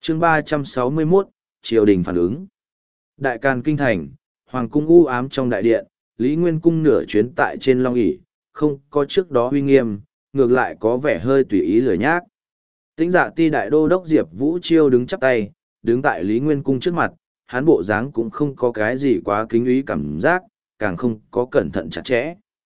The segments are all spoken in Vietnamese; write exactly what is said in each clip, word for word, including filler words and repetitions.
chương ba trăm sáu mươi mốt, triều đình phản ứng. Đại Càn kinh thành, hoàng cung u ám trong đại điện, Lý Nguyên cung nửa chuyến tại trên long ỷ, không có trước đó uy nghiêm, ngược lại có vẻ hơi tùy ý lười nhác. Tĩnh Dạ Ti đại đô đốc Diệp Vũ Chiêu đứng chắp tay, đứng tại Lý Nguyên cung trước mặt, hắn bộ dáng cũng không có cái gì quá kính ý cảm giác, càng không có cẩn thận chặt chẽ.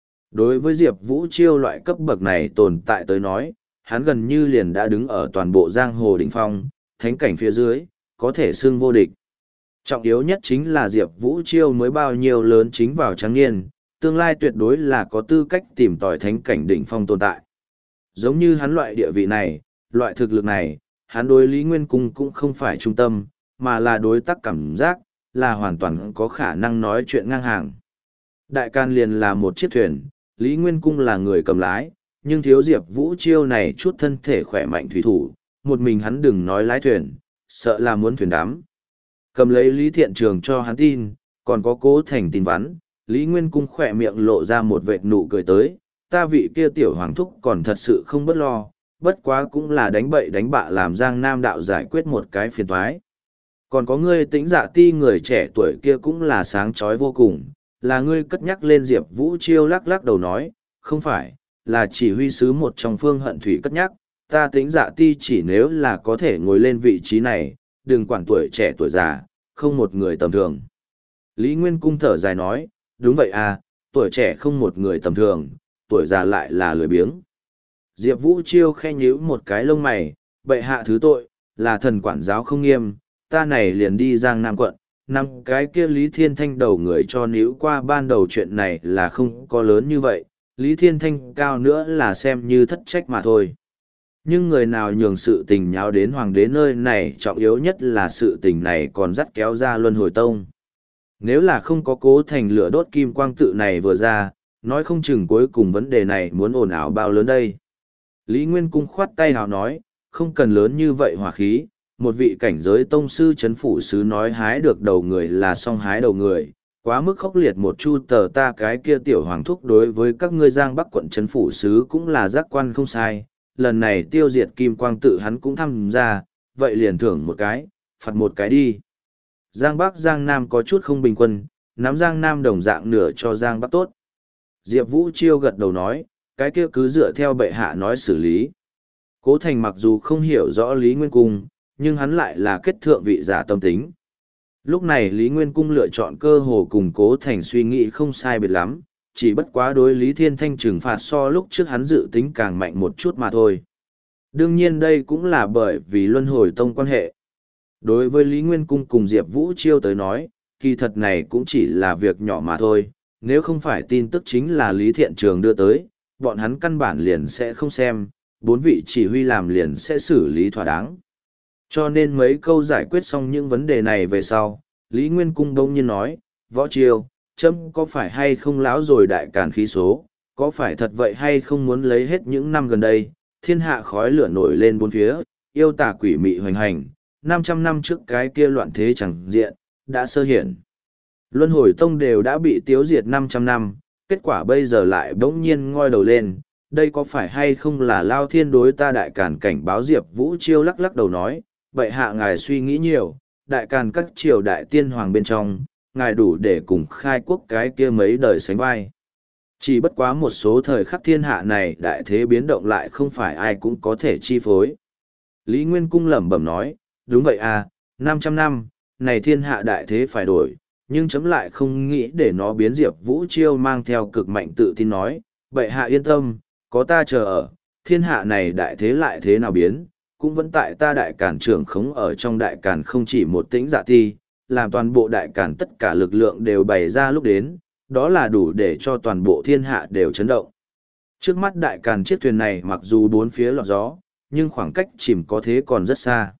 Đối với Diệp Vũ Chiêu loại cấp bậc này tồn tại tới nói, hắn gần như liền đã đứng ở toàn bộ giang hồ đỉnh phong, thánh cảnh phía dưới, có thể xưng vô địch. Trọng yếu nhất chính là Diệp Vũ Chiêu mới bao nhiêu lớn chính vào trắng niên, tương lai tuyệt đối là có tư cách tìm tòi thánh cảnh đỉnh phong tồn tại. Giống như hắn loại địa vị này, loại thực lực này, hắn đối Lý Nguyên Cung cũng không phải trung tâm, mà là đối tác cảm giác, là hoàn toàn có khả năng nói chuyện ngang hàng. Đại Càn liền là một chiếc thuyền, Lý Nguyên Cung là người cầm lái, nhưng thiếu Diệp Vũ Chiêu này chút thân thể khỏe mạnh thủy thủ, một mình hắn đừng nói lái thuyền, sợ là muốn thuyền đắm. Cầm lấy Lý Thiện Trường cho hắn tin, còn có Cố Thành tin vắn, Lý Nguyên Cung khỏe miệng lộ ra một vệt nụ cười tới, ta vị kia tiểu hoàng thúc còn thật sự không bất lo, bất quá cũng là đánh bậy đánh bạ làm Giang Nam đạo giải quyết một cái phiền toái. Còn có ngươi Tĩnh Dạ Ti người trẻ tuổi kia cũng là sáng chói vô cùng, là ngươi cất nhắc lên Diệp Vũ Chiêu lắc lắc đầu nói, không phải, là chỉ huy sứ một trong Phương Hận Thủy cất nhắc, ta Tĩnh Dạ Ti chỉ nếu là có thể ngồi lên vị trí này, đừng quản tuổi trẻ tuổi già, không một người tầm thường. Lý Nguyên Cung thở dài nói, đúng vậy à, tuổi trẻ không một người tầm thường, tuổi già lại là lười biếng. Diệp Vũ Chiêu khe nhíu một cái lông mày, bệ hạ thứ tội, là thần quản giáo không nghiêm, ta này liền đi Giang Nam quận, năm cái kia Lý Thiên Thanh đầu người cho níu qua ban đầu chuyện này là không có lớn như vậy, Lý Thiên Thanh cao nữa là xem như thất trách mà thôi. Nhưng người nào nhường sự tình nháo đến hoàng đế nơi này trọng yếu nhất là sự tình này còn dắt kéo ra luân hồi tông. Nếu là không có Cố Thành lửa đốt kim quang tự này vừa ra, nói không chừng cuối cùng vấn đề này muốn ồn ào bao lớn đây. Lý Nguyên Cung khoát tay hào nói, không cần lớn như vậy hỏa khí, một vị cảnh giới tông sư chấn phủ sứ nói hái được đầu người là song hái đầu người, quá mức khốc liệt một chu tờ ta cái kia tiểu hoàng thúc đối với các ngươi Giang Bắc quận chấn phủ sứ cũng là giác quan không sai, lần này tiêu diệt kim quang tự hắn cũng tham gia, vậy liền thưởng một cái, phạt một cái đi. Giang Bắc Giang Nam có chút không bình quân, nắm Giang Nam đồng dạng nửa cho Giang Bắc tốt. Diệp Vũ Chiêu gật đầu nói, cái kia cứ dựa theo bệ hạ nói xử lý. Cố Thành mặc dù không hiểu rõ Lý Nguyên Cung, nhưng hắn lại là kết thượng vị giả tâm tính. Lúc này Lý Nguyên Cung lựa chọn cơ hồ cùng Cố Thành suy nghĩ không sai biệt lắm, chỉ bất quá đối Lý Thiên Thanh trừng phạt so lúc trước hắn dự tính càng mạnh một chút mà thôi. Đương nhiên đây cũng là bởi vì luân hồi tông quan hệ. Đối với Lý Nguyên Cung cùng Diệp Vũ Chiêu tới nói, kỳ thật này cũng chỉ là việc nhỏ mà thôi, nếu không phải tin tức chính là Lý Thiện Trường đưa tới, bọn hắn căn bản liền sẽ không xem, bốn vị chỉ huy làm liền sẽ xử lý thỏa đáng. Cho nên mấy câu giải quyết xong những vấn đề này về sau, Lý Nguyên Cung đông nhiên nói, Võ Chiêu, chấm có phải hay không lão rồi đại càn khí số, có phải thật vậy hay không muốn lấy hết những năm gần đây, thiên hạ khói lửa nổi lên bốn phía, yêu tà quỷ mị hoành hành, năm trăm năm trước cái kia loạn thế chẳng diện, đã sơ hiển. Luân hồi tông đều đã bị tiêu diệt năm trăm năm, kết quả bây giờ lại bỗng nhiên ngoi đầu lên, đây có phải hay không là Lao Thiên đối ta đại càn cảnh báo Diệp Vũ Chiêu lắc lắc đầu nói, vậy hạ ngài suy nghĩ nhiều, đại càn các triều đại tiên hoàng bên trong, ngài đủ để cùng khai quốc cái kia mấy đời sánh vai. Chỉ bất quá một số thời khắc thiên hạ này đại thế biến động lại không phải ai cũng có thể chi phối. Lý Nguyên Cung lẩm bẩm nói, đúng vậy à, năm trăm năm, này thiên hạ đại thế phải đổi, nhưng chấm lại không nghĩ để nó biến Diệp Vũ Chiêu mang theo cực mạnh tự tin nói, vậy hạ yên tâm, có ta chờ ở, thiên hạ này đại thế lại thế nào biến, cũng vẫn tại ta đại càn trưởng khống ở trong đại càn không chỉ một Tĩnh Dạ Ti, làm toàn bộ đại càn tất cả lực lượng đều bày ra lúc đến, đó là đủ để cho toàn bộ thiên hạ đều chấn động. Trước mắt đại càn chiếc thuyền này mặc dù bốn phía lọt gió, nhưng khoảng cách chìm có thế còn rất xa.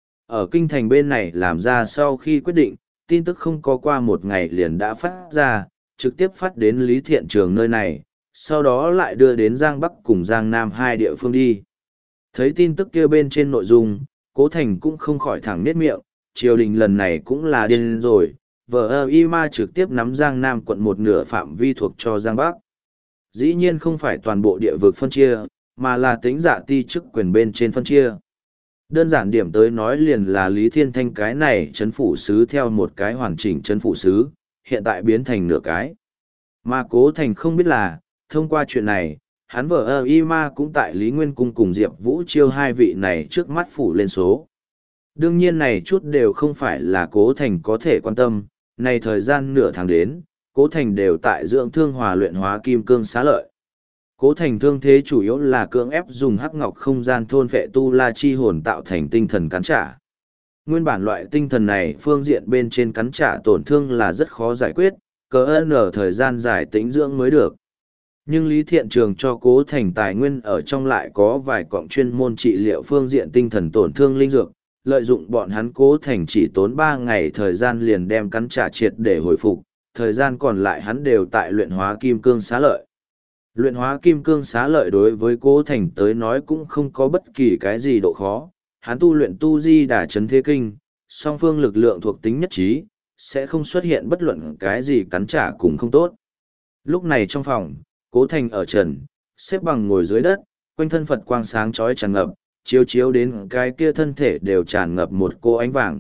Ở kinh thành bên này làm ra sau khi quyết định, tin tức không có qua một ngày liền đã phát ra, trực tiếp phát đến Lý Thiện Trường nơi này, sau đó lại đưa đến Giang Bắc cùng Giang Nam hai địa phương đi. Thấy tin tức kia bên trên nội dung, Cố Thành cũng không khỏi thẳng nết miệng, triều đình lần này cũng là điên rồi, vợ ơ y ma trực tiếp nắm Giang Nam quận một nửa phạm vi thuộc cho Giang Bắc. Dĩ nhiên không phải toàn bộ địa vực phân chia, mà là Tĩnh Dạ Ti chức quyền bên trên phân chia. Đơn giản điểm tới nói liền là Lý Thiên Thanh cái này chấn phủ sứ theo một cái hoàn chỉnh chấn phủ sứ, hiện tại biến thành nửa cái. Mà Cố Thành không biết là, thông qua chuyện này, hắn vợ ơ y ma cũng tại Lý Nguyên Cung cùng Diệp Vũ Chiêu hai vị này trước mắt phủ lên số. Đương nhiên này chút đều không phải là Cố Thành có thể quan tâm, này thời gian nửa tháng đến, Cố Thành đều tại dưỡng thương hòa luyện hóa kim cương xá lợi. Cố Thành thương thế chủ yếu là cưỡng ép dùng hắc ngọc không gian thôn vệ tu la chi hồn tạo thành tinh thần cắn trả. Nguyên bản loại tinh thần này phương diện bên trên cắn trả tổn thương là rất khó giải quyết, cỡ ơn ở thời gian dài tĩnh dưỡng mới được. Nhưng Lý Thiện Trường cho Cố Thành tài nguyên ở trong lại có vài cọng chuyên môn trị liệu phương diện tinh thần tổn thương linh dược, lợi dụng bọn hắn Cố Thành chỉ tốn ba ngày thời gian liền đem cắn trả triệt để hồi phục, thời gian còn lại hắn đều tại luyện hóa kim cương xá lợi. Luyện hóa kim cương xá lợi đối với Cố Thành tới nói cũng không có bất kỳ cái gì độ khó, hắn tu luyện tu di đà chấn thế kinh, song phương lực lượng thuộc tính nhất trí, sẽ không xuất hiện bất luận cái gì cắn trả cùng không tốt. Lúc này trong phòng, Cố Thành ở trần, xếp bằng ngồi dưới đất, quanh thân Phật quang sáng chói tràn ngập, chiếu chiếu đến cái kia thân thể đều tràn ngập một cô ánh vàng.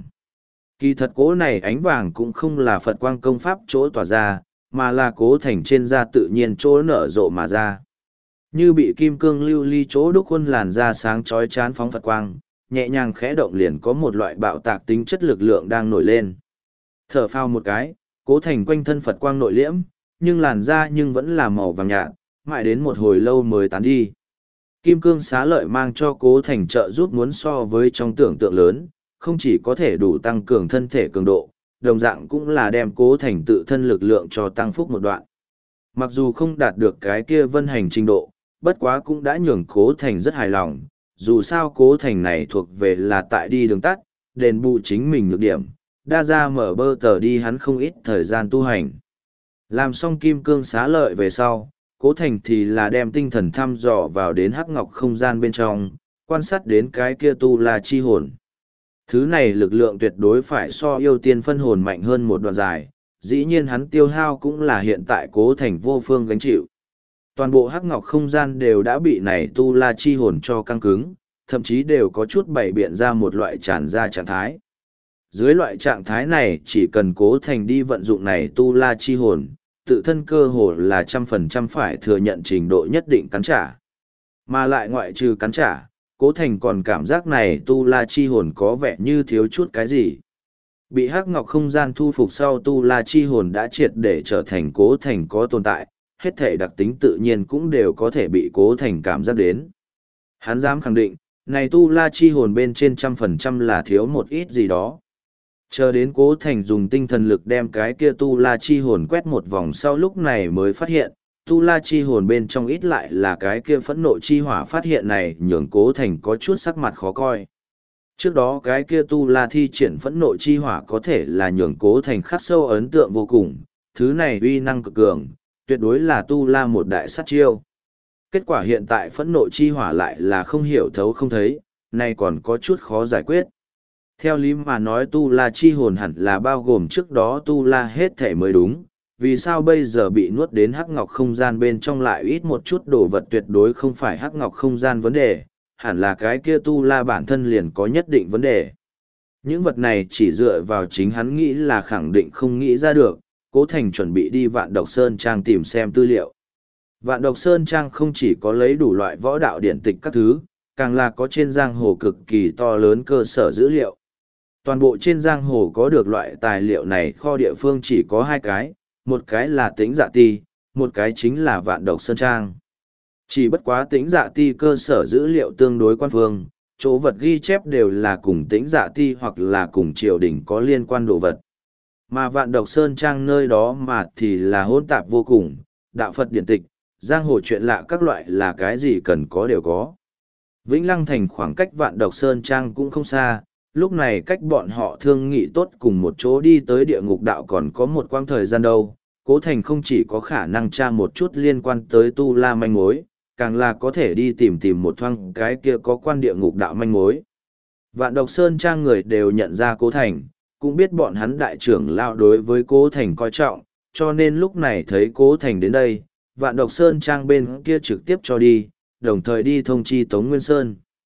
Kỳ thật cố này ánh vàng cũng không là Phật quang công pháp chỗ tỏa ra, mà là Cố Thành trên da tự nhiên chỗ nở rộ mà ra. Như bị kim cương lưu ly chỗ đúc khuôn làn da sáng chói chán phóng Phật quang, nhẹ nhàng khẽ động liền có một loại bạo tạc tính chất lực lượng đang nổi lên. Thở phao một cái, Cố Thành quanh thân Phật quang nội liễm, nhưng làn da nhưng vẫn là màu vàng nhạt, mãi đến một hồi lâu mới tán đi. Kim cương xá lợi mang cho Cố Thành trợ giúp muốn so với trong tưởng tượng lớn, không chỉ có thể đủ tăng cường thân thể cường độ, đồng dạng cũng là đem Cố Thành tự thân lực lượng cho tăng phúc một đoạn. Mặc dù không đạt được cái kia vân hành trình độ, bất quá cũng đã nhường Cố Thành rất hài lòng, dù sao Cố Thành này thuộc về là tại đi đường tắt, đền bù chính mình nhược điểm, đa ra mở bơ tờ đi hắn không ít thời gian tu hành. Làm xong kim cương xá lợi về sau, Cố Thành thì là đem tinh thần thăm dò vào đến hắc ngọc không gian bên trong, quan sát đến cái kia tu la chi hồn. Thứ này lực lượng tuyệt đối phải so yêu tiên phân hồn mạnh hơn một đoạn dài, dĩ nhiên hắn tiêu hao cũng là hiện tại Cố Thành vô phương gánh chịu. Toàn bộ hắc ngọc không gian đều đã bị này tu la chi hồn cho căng cứng, thậm chí đều có chút bày biện ra một loại tràn ra trạng thái. Dưới loại trạng thái này chỉ cần Cố Thành đi vận dụng này tu la chi hồn, tự thân cơ hồ là trăm phần trăm phải thừa nhận trình độ nhất định cắn trả. Mà lại ngoại trừ cắn trả, Cố Thành còn cảm giác này tu la chi hồn có vẻ như thiếu chút cái gì. Bị hắc ngọc không gian thu phục sau tu la chi hồn đã triệt để trở thành Cố Thành có tồn tại, hết thể đặc tính tự nhiên cũng đều có thể bị Cố Thành cảm giác đến. Hắn dám khẳng định, này tu la chi hồn bên trên trăm phần trăm là thiếu một ít gì đó. Chờ đến Cố Thành dùng tinh thần lực đem cái kia tu la chi hồn quét một vòng sau lúc này mới phát hiện, tu la chi hồn bên trong ít lại là cái kia phẫn nộ chi hỏa phát hiện này nhường Cố Thành có chút sắc mặt khó coi. Trước đó cái kia tu la thi triển phẫn nộ chi hỏa có thể là nhường Cố Thành khắc sâu ấn tượng vô cùng, thứ này uy năng cực cường, tuyệt đối là tu la một đại sát chiêu. Kết quả hiện tại phẫn nộ chi hỏa lại là không hiểu thấu không thấy, này còn có chút khó giải quyết. Theo lý mà nói tu la chi hồn hẳn là bao gồm trước đó tu la hết thể mới đúng, vì sao bây giờ bị nuốt đến hắc ngọc không gian bên trong lại ít một chút đồ vật tuyệt đối không phải hắc ngọc không gian vấn đề, hẳn là cái kia tu la bản thân liền có nhất định vấn đề. Những vật này chỉ dựa vào chính hắn nghĩ là khẳng định không nghĩ ra được, Cố Thành chuẩn bị đi Vạn Độc Sơn Trang tìm xem tư liệu. Vạn Độc Sơn Trang không chỉ có lấy đủ loại võ đạo điển tịch các thứ, càng là có trên giang hồ cực kỳ to lớn cơ sở dữ liệu. Toàn bộ trên giang hồ có được loại tài liệu này kho địa phương chỉ có hai cái, một cái là Tĩnh Dạ Ti, một cái chính là Vạn Độc Sơn Trang. Chỉ bất quá Tĩnh Dạ Ti cơ sở dữ liệu tương đối quan phương, chỗ vật ghi chép đều là cùng Tĩnh Dạ Ti hoặc là cùng triều đình có liên quan đồ vật. Mà Vạn Độc Sơn Trang nơi đó mà thì là hỗn tạp vô cùng, đạo Phật điển tịch, giang hồ chuyện lạ các loại là cái gì cần có đều có. Vĩnh Lăng Thành khoảng cách Vạn Độc Sơn Trang cũng không xa, lúc này cách bọn họ thương nghị tốt cùng một chỗ đi tới địa ngục đạo còn có một quãng thời gian đâu. Cố Thành không chỉ có khả năng tra một chút liên quan tới tu la manh mối, càng là có thể đi tìm tìm một thoáng cái kia có quan địa ngục đạo manh mối. Vạn Độc Sơn Trang người đều nhận ra Cố Thành, cũng biết bọn hắn đại trưởng lao đối với Cố Thành coi trọng, cho nên lúc này thấy Cố Thành đến đây, Vạn Độc Sơn Trang bên kia trực tiếp cho đi, đồng thời đi thông chi Tống Nguyên Sơn.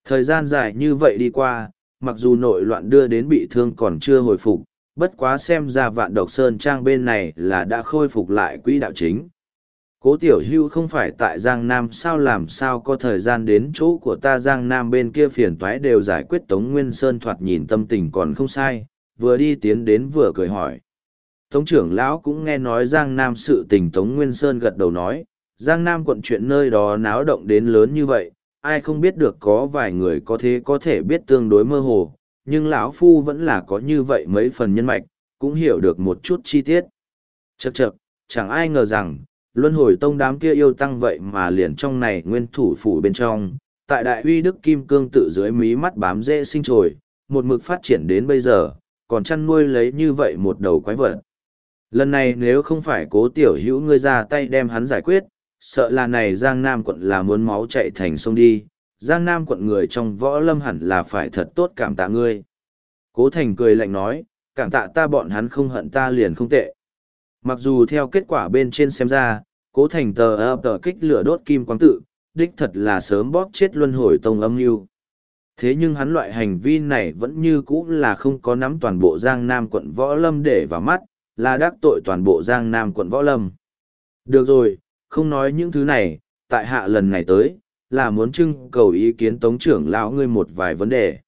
Thời gian dài như vậy đi qua, mặc dù nội loạn đưa đến bị thương còn chưa hồi phục, bất quá xem ra Vạn Độc Sơn Trang bên này là đã khôi phục lại quỹ đạo chính. Cố Tiểu Hưu không phải tại Giang Nam sao, làm sao có thời gian đến chỗ của ta. Giang Nam bên kia phiền toái đều giải quyết. Tống Nguyên Sơn thoạt nhìn tâm tình còn không sai, vừa đi tiến đến vừa cười hỏi. Tống trưởng lão cũng nghe nói Giang Nam sự tình. Tống Nguyên Sơn gật đầu nói, Giang Nam quận chuyện nơi đó náo động đến lớn như vậy, ai không biết được, có vài người có thế có thể biết tương đối mơ hồ, nhưng lão phu vẫn là có như vậy mấy phần nhân mạch, cũng hiểu được một chút chi tiết. Chậc chậc, chẳng ai ngờ rằng, luân hồi tông đám kia yêu tăng vậy mà liền trong này nguyên thủ phủ bên trong, tại đại uy đức kim cương tự dưới mí mắt bám rễ sinh trồi, một mực phát triển đến bây giờ, còn chăn nuôi lấy như vậy một đầu quái vật. Lần này nếu không phải Cố Tiểu Hữu ngươi ra tay đem hắn giải quyết, sợ là này Giang Nam quận là muốn máu chạy thành sông đi. Giang Nam quận người trong võ lâm hẳn là phải thật tốt cảm tạ ngươi. Cố Thành cười lạnh nói, cảm tạ ta, bọn hắn không hận ta liền không tệ. Mặc dù theo kết quả bên trên xem ra, Cố Thành tờ ập tờ kích lửa đốt kim quang tự, đích thật là sớm bóp chết luân hồi tông âm mưu. Thế nhưng hắn loại hành vi này vẫn như cũ là không có nắm toàn bộ Giang Nam quận võ lâm để vào mắt, là đắc tội toàn bộ Giang Nam quận võ lâm. Được rồi, không nói những thứ này, tại hạ lần này tới, là muốn trưng cầu ý kiến Tống trưởng lão ngươi một vài vấn đề.